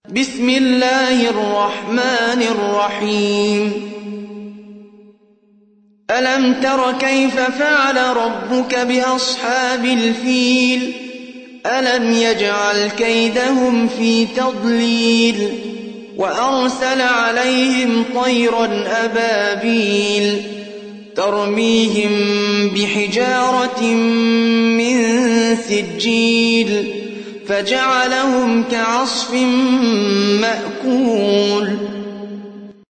بسم الله الرحمن الرحيم ألم تر كيف فعل ربك بأصحاب الفيل ألم يجعل كيدهم في تضليل وأرسل عليهم طيرا أبابيل ترميهم بحجارة من سجيل فجعلهم كعصف مأكول